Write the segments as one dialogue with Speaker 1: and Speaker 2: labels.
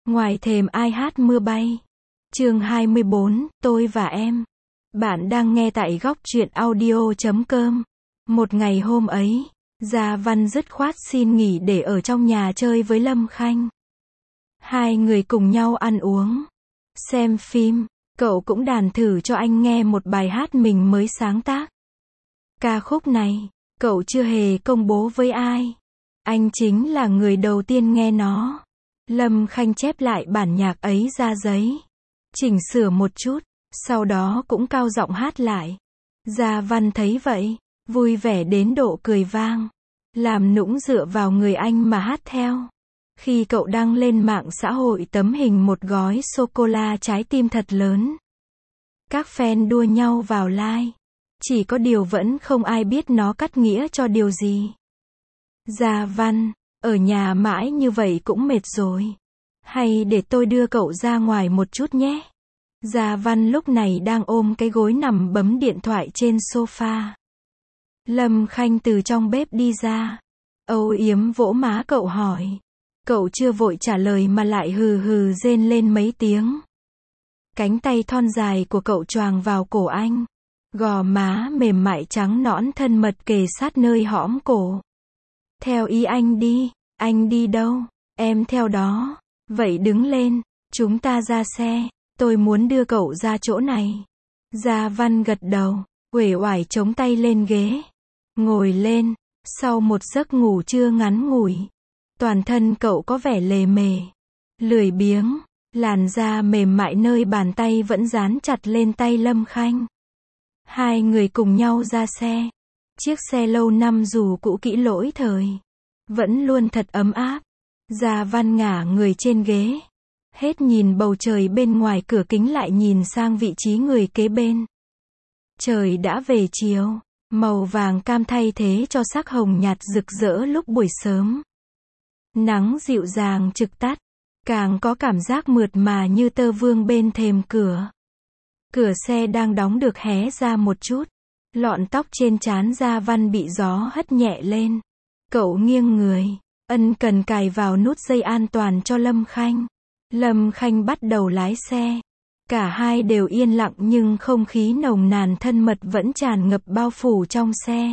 Speaker 1: Ngoài thềm ai hát mưa bay. Chương 24, tôi và em. Bạn đang nghe tại góc truyện audio.com. Một ngày hôm ấy, Gia Văn dứt khoát xin nghỉ để ở trong nhà chơi với Lâm Khanh. Hai người cùng nhau ăn uống, xem phim, cậu cũng đàn thử cho anh nghe một bài hát mình mới sáng tác. Ca khúc này, cậu chưa hề công bố với ai. Anh chính là người đầu tiên nghe nó. Lâm Khanh chép lại bản nhạc ấy ra giấy, chỉnh sửa một chút, sau đó cũng cao giọng hát lại. Gia Văn thấy vậy, vui vẻ đến độ cười vang, làm nũng dựa vào người anh mà hát theo. Khi cậu đăng lên mạng xã hội tấm hình một gói sô-cô-la trái tim thật lớn, các fan đua nhau vào like. Chỉ có điều vẫn không ai biết nó cắt nghĩa cho điều gì. Gia Văn, ở nhà mãi như vậy cũng mệt rồi. Hay để tôi đưa cậu ra ngoài một chút nhé. Gia Văn lúc này đang ôm cái gối nằm bấm điện thoại trên sofa. Lâm Khanh từ trong bếp đi ra, âu yếm vỗ má cậu hỏi. Cậu chưa vội trả lời mà lại hừ hừ rên lên mấy tiếng. Cánh tay thon dài của cậu choàng vào cổ anh. Gò má mềm mại trắng nõn thân mật kề sát nơi hõm cổ. Theo ý anh đi. Anh đi đâu? Em theo đó. Vậy đứng lên, chúng ta ra xe, tôi muốn đưa cậu ra chỗ này. Gia Văn gật đầu, uể oải chống tay lên ghế. Ngồi lên, sau một giấc ngủ trưa ngắn ngủi. Toàn thân cậu có vẻ lề mề, lười biếng, làn da mềm mại nơi bàn tay vẫn dán chặt lên tay Lâm Khanh. Hai người cùng nhau ra xe. Chiếc xe lâu năm dù cũ kỹ lỗi thời, vẫn luôn thật ấm áp. Gia Văn ngả người trên ghế, hết nhìn bầu trời bên ngoài cửa kính lại nhìn sang vị trí người kế bên. Trời đã về chiều, màu vàng cam thay thế cho sắc hồng nhạt rực rỡ lúc buổi sớm. Nắng dịu dàng trực tắt, càng có cảm giác mượt mà như tơ vương bên thềm cửa. Cửa xe đang đóng được hé ra một chút, lọn tóc trên trán Gia Văn bị gió hất nhẹ lên. Cậu nghiêng người, ân cần cài vào nút dây an toàn cho Lâm Khanh. Lâm Khanh bắt đầu lái xe. Cả hai đều yên lặng nhưng không khí nồng nàn thân mật vẫn tràn ngập bao phủ trong xe.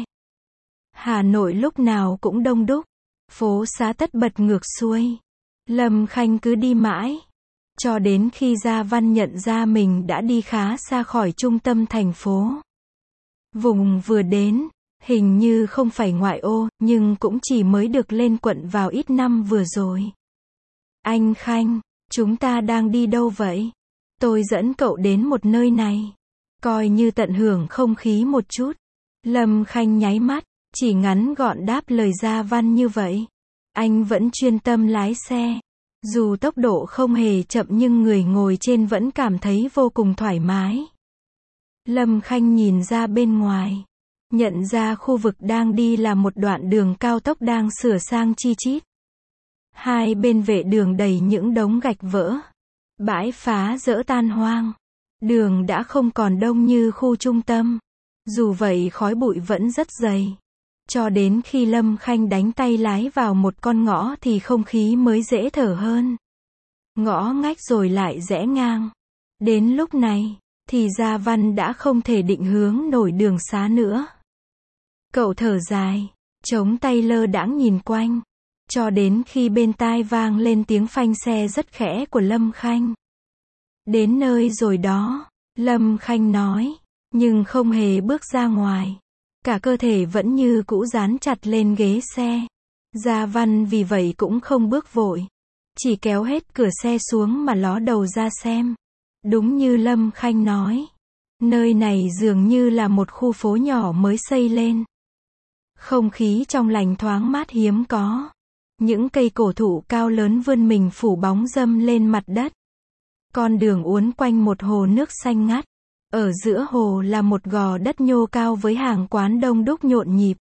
Speaker 1: Hà Nội lúc nào cũng đông đúc, phố xá tất bật ngược xuôi. Lâm Khanh cứ đi mãi, cho đến khi Gia Văn nhận ra mình đã đi khá xa khỏi trung tâm thành phố. Vùng vừa đến, hình như không phải ngoại ô, nhưng cũng chỉ mới được lên quận vào ít năm vừa rồi. Anh Khanh, chúng ta đang đi đâu vậy? Tôi dẫn cậu đến một nơi này, coi như tận hưởng không khí một chút. Lâm Khanh nháy mắt, chỉ ngắn gọn đáp lời Gia Văn như vậy. Anh vẫn chuyên tâm lái xe. Dù tốc độ không hề chậm nhưng người ngồi trên vẫn cảm thấy vô cùng thoải mái. Lâm Khanh nhìn ra bên ngoài, nhận ra khu vực đang đi là một đoạn đường cao tốc đang sửa sang chi chít. Hai bên vệ đường đầy những đống gạch vỡ, bãi phá dỡ tan hoang. Đường đã không còn đông như khu trung tâm. Dù vậy khói bụi vẫn rất dày. Cho đến khi Lâm Khanh đánh tay lái vào một con ngõ thì không khí mới dễ thở hơn. Ngõ ngách rồi lại rẽ ngang. Đến lúc này, thì Gia Văn đã không thể định hướng nổi đường xá nữa. Cậu thở dài, chống tay lơ đãng nhìn quanh, cho đến khi bên tai vang lên tiếng phanh xe rất khẽ của Lâm Khanh. Đến nơi rồi đó, Lâm Khanh nói, nhưng không hề bước ra ngoài. Cả cơ thể vẫn như cũ dán chặt lên ghế xe. Gia Văn vì vậy cũng không bước vội, chỉ kéo hết cửa xe xuống mà ló đầu ra xem. Đúng như Lâm Khanh nói, nơi này dường như là một khu phố nhỏ mới xây lên. Không khí trong lành thoáng mát hiếm có. Những cây cổ thụ cao lớn vươn mình phủ bóng râm lên mặt đất. Con đường uốn quanh một hồ nước xanh ngắt. Ở giữa hồ là một gò đất nhô cao với hàng quán đông đúc nhộn nhịp.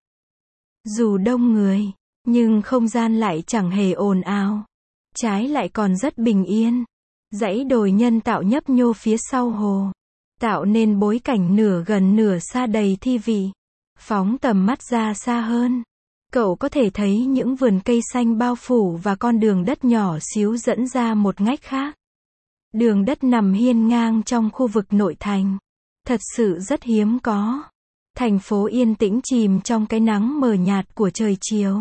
Speaker 1: Dù đông người, nhưng không gian lại chẳng hề ồn ào. Trái lại còn rất bình yên. Dãy đồi nhân tạo nhấp nhô phía sau hồ, tạo nên bối cảnh nửa gần nửa xa đầy thi vị. Phóng tầm mắt ra xa hơn, Cậu có thể thấy những vườn cây xanh bao phủ và con đường đất nhỏ xíu dẫn ra một ngách khác. Đường đất nằm hiên ngang trong khu vực nội thành. Thật sự rất hiếm có. Thành phố yên tĩnh chìm trong cái nắng mờ nhạt của trời chiều.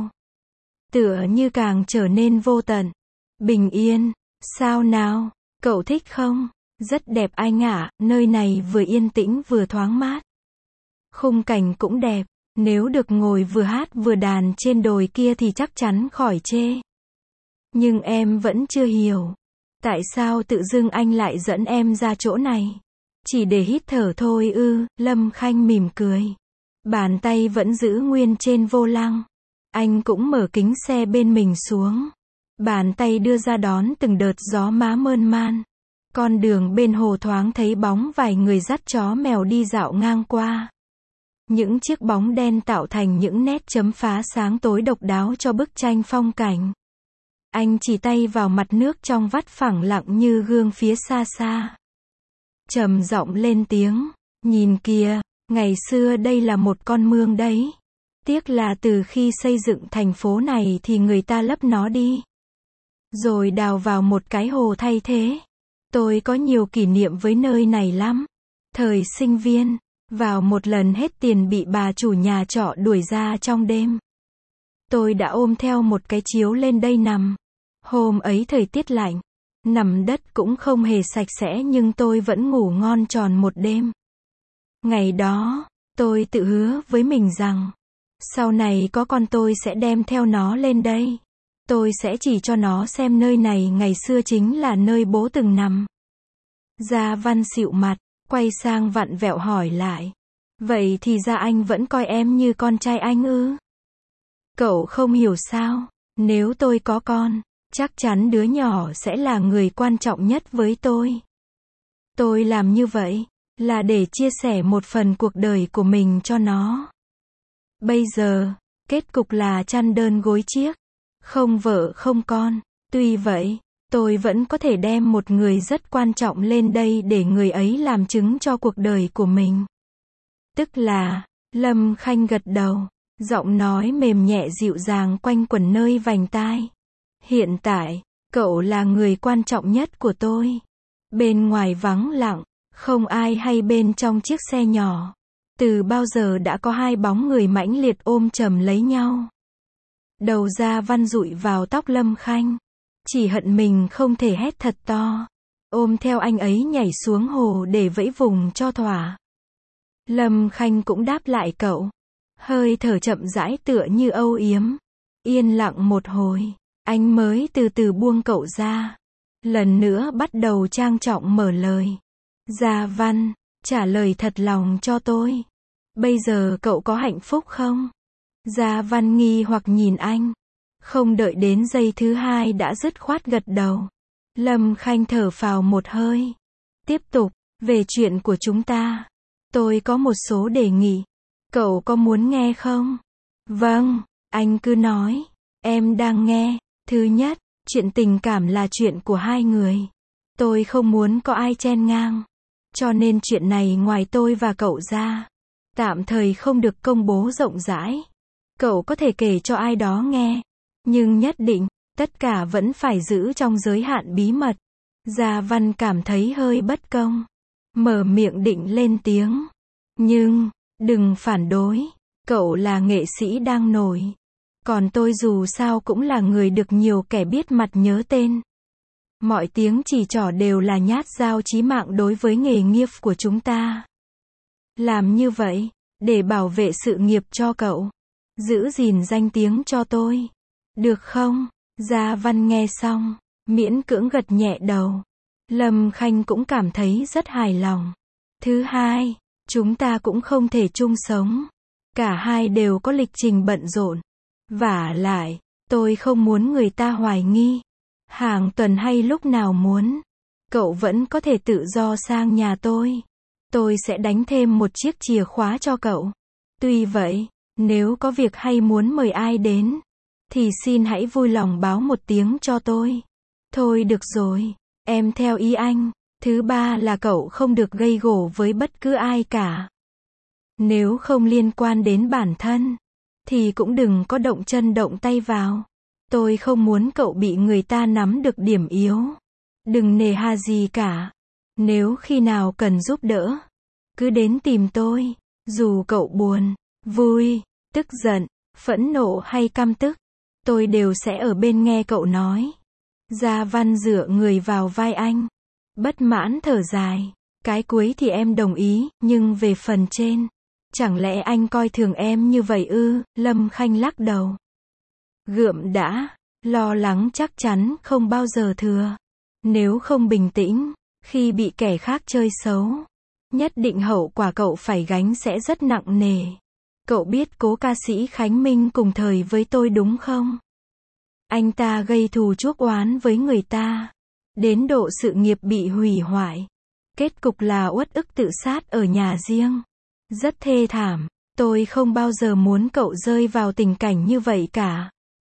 Speaker 1: Tựa như càng trở nên vô tận. Bình yên. Sao nào? Cậu thích không? Rất đẹp anh ạ, nơi này vừa yên tĩnh vừa thoáng mát. Khung cảnh cũng đẹp. Nếu được ngồi vừa hát vừa đàn trên đồi kia thì chắc chắn khỏi chê. Nhưng em vẫn chưa hiểu. Tại sao tự dưng anh lại dẫn em ra chỗ này? Chỉ để hít thở thôi ư? Lâm Khanh mỉm cười. Bàn tay vẫn giữ nguyên trên vô lăng. Anh cũng mở kính xe bên mình xuống. Bàn tay đưa ra đón từng đợt gió má mơn man. Con đường bên hồ thoáng thấy bóng vài người dắt chó mèo đi dạo ngang qua. Những chiếc bóng đen tạo thành những nét chấm phá sáng tối độc đáo cho bức tranh phong cảnh. Anh chỉ tay vào mặt nước trong vắt phẳng lặng như gương phía xa xa. Trầm giọng lên tiếng, nhìn kìa, ngày xưa đây là một con mương đấy. Tiếc là từ khi xây dựng thành phố này thì người ta lấp nó đi. Rồi đào vào một cái hồ thay thế. Tôi có nhiều kỷ niệm với nơi này lắm. Thời sinh viên, vào một lần hết tiền bị bà chủ nhà trọ đuổi ra trong đêm. Tôi đã ôm theo một cái chiếu lên đây nằm. Hôm ấy thời tiết lạnh, nằm đất cũng không hề sạch sẽ nhưng tôi vẫn ngủ ngon tròn một đêm. Ngày đó, tôi tự hứa với mình rằng, sau này có con tôi sẽ đem theo nó lên đây. Tôi sẽ chỉ cho nó xem nơi này ngày xưa chính là nơi bố từng nằm. Gia Văn xịu mặt, quay sang vặn vẹo hỏi lại. Vậy thì ra anh vẫn coi em như con trai anh ư? Cậu không hiểu sao? Nếu tôi có con, chắc chắn đứa nhỏ sẽ là người quan trọng nhất với tôi. Tôi làm như vậy, là để chia sẻ một phần cuộc đời của mình cho nó. Bây giờ, kết cục là chăn đơn gối chiếc. Không vợ không con. Tuy vậy, tôi vẫn có thể đem một người rất quan trọng lên đây để người ấy làm chứng cho cuộc đời của mình. Tức là, Lâm Khanh gật đầu, giọng nói mềm nhẹ dịu dàng quanh quẩn nơi vành tai. Hiện tại, cậu là người quan trọng nhất của tôi. Bên ngoài vắng lặng, không ai hay bên trong chiếc xe nhỏ. Từ bao giờ đã có hai bóng người mãnh liệt ôm chầm lấy nhau. Đầu Gia Văn dụi vào tóc Lâm Khanh. Chỉ hận mình không thể hét thật to. Ôm theo anh ấy nhảy xuống hồ để vẫy vùng cho thỏa. Lâm Khanh cũng đáp lại cậu. Hơi thở chậm rãi tựa như âu yếm. Yên lặng một hồi, anh mới từ từ buông cậu ra. Lần nữa bắt đầu trang trọng mở lời. Gia Văn, trả lời thật lòng cho tôi. Bây giờ cậu có hạnh phúc không? Gia Văn nghi hoặc nhìn anh. Không đợi đến giây thứ hai đã dứt khoát gật đầu. Lâm Khanh thở phào một hơi. Tiếp tục, về chuyện của chúng ta. Tôi có một số đề nghị. Cậu có muốn nghe không? Vâng, anh cứ nói. Em đang nghe. Thứ nhất, chuyện tình cảm là chuyện của hai người. Tôi không muốn có ai chen ngang. Cho nên chuyện này ngoài tôi và cậu ra, tạm thời không được công bố rộng rãi. Cậu có thể kể cho ai đó nghe. Nhưng nhất định, tất cả vẫn phải giữ trong giới hạn bí mật. Gia Văn cảm thấy hơi bất công. Mở miệng định lên tiếng. Nhưng, đừng phản đối. Cậu là nghệ sĩ đang nổi. Còn tôi dù sao cũng là người được nhiều kẻ biết mặt nhớ tên. Mọi tiếng chỉ trỏ đều là nhát dao chí mạng đối với nghề nghiệp của chúng ta. Làm như vậy, để bảo vệ sự nghiệp cho cậu. Giữ gìn danh tiếng cho tôi. Được không? Gia Văn nghe xong, miễn cưỡng gật nhẹ đầu. Lâm Khanh cũng cảm thấy rất hài lòng. Thứ hai, chúng ta cũng không thể chung sống. Cả hai đều có lịch trình bận rộn. Vả lại, tôi không muốn người ta hoài nghi. Hàng tuần hay lúc nào muốn, cậu vẫn có thể tự do sang nhà tôi. Tôi sẽ đánh thêm một chiếc chìa khóa cho cậu. Tuy vậy, nếu có việc hay muốn mời ai đến, thì xin hãy vui lòng báo một tiếng cho tôi. Thôi được rồi, em theo ý anh. Thứ ba là cậu không được gây gổ với bất cứ ai cả. Nếu không liên quan đến bản thân, thì cũng đừng có động chân động tay vào. Tôi không muốn cậu bị người ta nắm được điểm yếu. Đừng nề hà gì cả. Nếu khi nào cần giúp đỡ, cứ đến tìm tôi. Dù cậu buồn, vui, tức giận, phẫn nộ hay căm tức, tôi đều sẽ ở bên nghe cậu nói. Gia Văn dựa người vào vai anh. Bất mãn thở dài. Cái cuối thì em đồng ý, nhưng về phần trên, chẳng lẽ anh coi thường em như vậy ư? Lâm Khanh lắc đầu. Gượm đã, lo lắng chắc chắn không bao giờ thừa. Nếu không bình tĩnh, khi bị kẻ khác chơi xấu, nhất định hậu quả cậu phải gánh sẽ rất nặng nề. Cậu biết cố ca sĩ Khánh Minh cùng thời với tôi đúng không? Anh ta gây thù chuốc oán với người ta, đến độ sự nghiệp bị hủy hoại. Kết cục là uất ức tự sát ở nhà riêng. Rất thê thảm. Tôi không bao giờ muốn cậu rơi vào tình cảnh như vậy cả.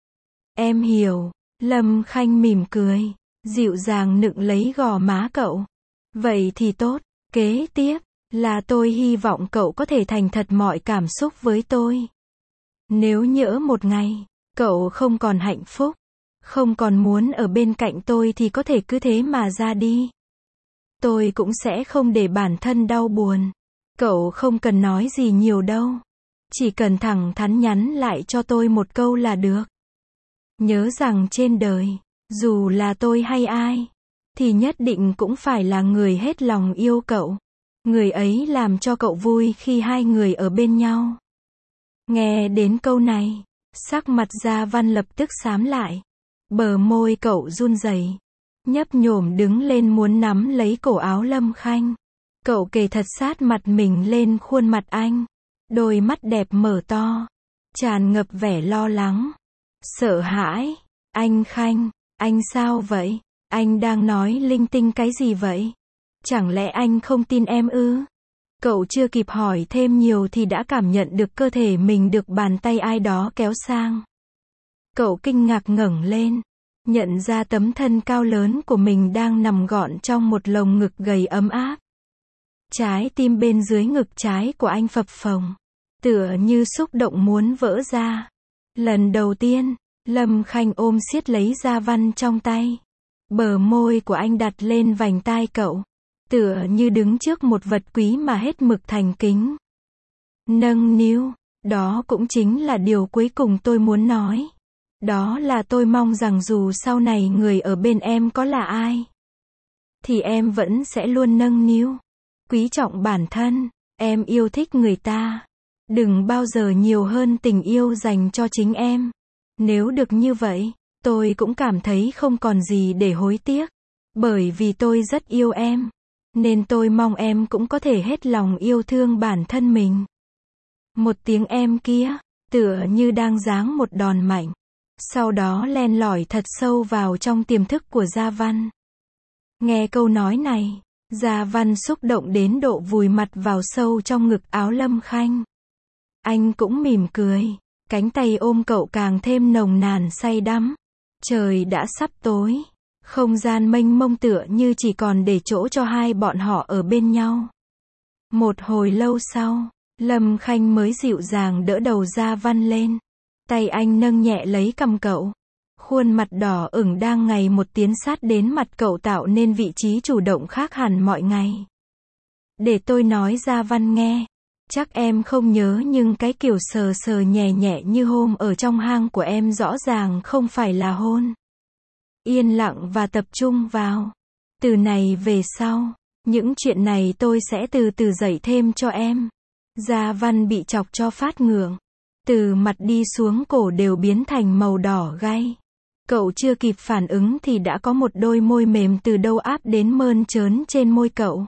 Speaker 1: Em hiểu. Lâm Khanh mỉm cười, dịu dàng nựng lấy gò má cậu. Vậy thì tốt. Kế tiếp là tôi hy vọng cậu có thể thành thật mọi cảm xúc với tôi. Nếu nhỡ một ngày cậu không còn hạnh phúc, không còn muốn ở bên cạnh tôi thì có thể cứ thế mà ra đi. Tôi cũng sẽ không để bản thân đau buồn. Cậu không cần nói gì nhiều đâu. Chỉ cần thẳng thắn nhắn lại cho tôi một câu là được. Nhớ rằng trên đời, dù là tôi hay ai, thì nhất định cũng phải là người hết lòng yêu cậu. Người ấy làm cho cậu vui khi hai người ở bên nhau. Nghe đến câu này, sắc mặt Gia Văn lập tức xám lại. Bờ môi cậu run rẩy, nhấp nhổm đứng lên muốn nắm lấy cổ áo Lâm Khanh. Cậu kề thật sát mặt mình lên khuôn mặt anh. Đôi mắt đẹp mở to, tràn ngập vẻ lo lắng, sợ hãi. Anh Khanh, anh sao vậy? Anh đang nói linh tinh cái gì vậy? Chẳng lẽ anh không tin em ư? Cậu chưa kịp hỏi thêm nhiều thì đã cảm nhận được cơ thể mình được bàn tay ai đó kéo sang. Cậu kinh ngạc ngẩng lên, nhận ra tấm thân cao lớn của mình đang nằm gọn trong một lồng ngực gầy ấm áp. Trái tim bên dưới ngực trái của anh phập phồng, tựa như xúc động muốn vỡ ra. Lần đầu tiên, Lâm Khanh ôm siết lấy Gia Văn trong tay. Bờ môi của anh đặt lên vành tai cậu, tựa như đứng trước một vật quý mà hết mực thành kính. Nâng niu, đó cũng chính là điều cuối cùng tôi muốn nói. Đó là tôi mong rằng dù sau này người ở bên em có là ai, thì em vẫn sẽ luôn nâng niu, quý trọng bản thân. Em yêu thích người ta, đừng bao giờ nhiều hơn tình yêu dành cho chính em. Nếu được như vậy, tôi cũng cảm thấy không còn gì để hối tiếc. Bởi vì tôi rất yêu em, nên tôi mong em cũng có thể hết lòng yêu thương bản thân mình. Một tiếng em kia, tựa như đang giáng một đòn mạnh, sau đó len lỏi thật sâu vào trong tiềm thức của Gia Văn. Nghe câu nói này, Gia Văn xúc động đến độ vùi mặt vào sâu trong ngực áo Lâm Khanh. Anh cũng mỉm cười, cánh tay ôm cậu càng thêm nồng nàn say đắm. Trời đã sắp tối, không gian mênh mông tựa như chỉ còn để chỗ cho hai bọn họ ở bên nhau. Một hồi lâu sau, Lâm Khanh mới dịu dàng đỡ đầu Gia Văn lên. Tay anh nâng nhẹ lấy cằm cậu. Khuôn mặt đỏ ửng đang ngày một tiến sát đến mặt cậu tạo nên vị trí chủ động khác hẳn mọi ngày. Để tôi nói Gia Văn nghe. Chắc em không nhớ nhưng cái kiểu sờ sờ nhẹ nhẹ như hôm ở trong hang của em rõ ràng không phải là hôn. Yên lặng và tập trung vào. Từ này về sau, những chuyện này tôi sẽ từ từ dạy thêm cho em. Gia Văn bị chọc cho phát ngượng. Từ mặt đi xuống cổ đều biến thành màu đỏ gay. Cậu chưa kịp phản ứng thì đã có một đôi môi mềm từ đâu áp đến mơn trớn trên môi cậu.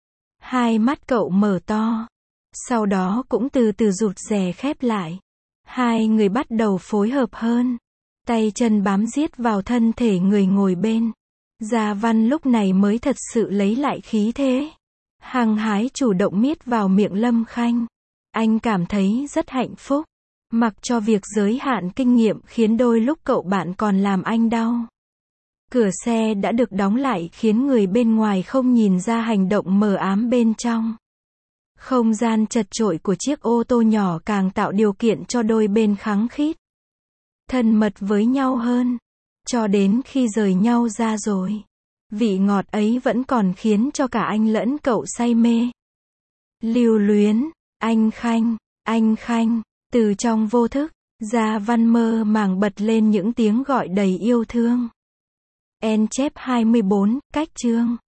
Speaker 1: Hai mắt cậu mở to. Sau đó cũng từ từ rụt rè khép lại. Hai người bắt đầu phối hợp hơn. Tay chân bám giết vào thân thể người ngồi bên. Gia Văn lúc này mới thật sự lấy lại khí thế. Hăng hái chủ động miết vào miệng Lâm Khanh. Anh cảm thấy rất hạnh phúc. Mặc cho việc giới hạn kinh nghiệm khiến đôi lúc cậu bạn còn làm anh đau. Cửa xe đã được đóng lại khiến người bên ngoài không nhìn ra hành động mờ ám bên trong. Không gian chật chội của chiếc ô tô nhỏ càng tạo điều kiện cho đôi bên khăng khít, thân mật với nhau hơn. Cho đến khi rời nhau ra rồi, vị ngọt ấy vẫn còn khiến cho cả anh lẫn cậu say mê. Lưu luyến, anh Khanh, từ trong vô thức, Gia Văn mơ màng bật lên những tiếng gọi đầy yêu thương. En chép 24, cách chương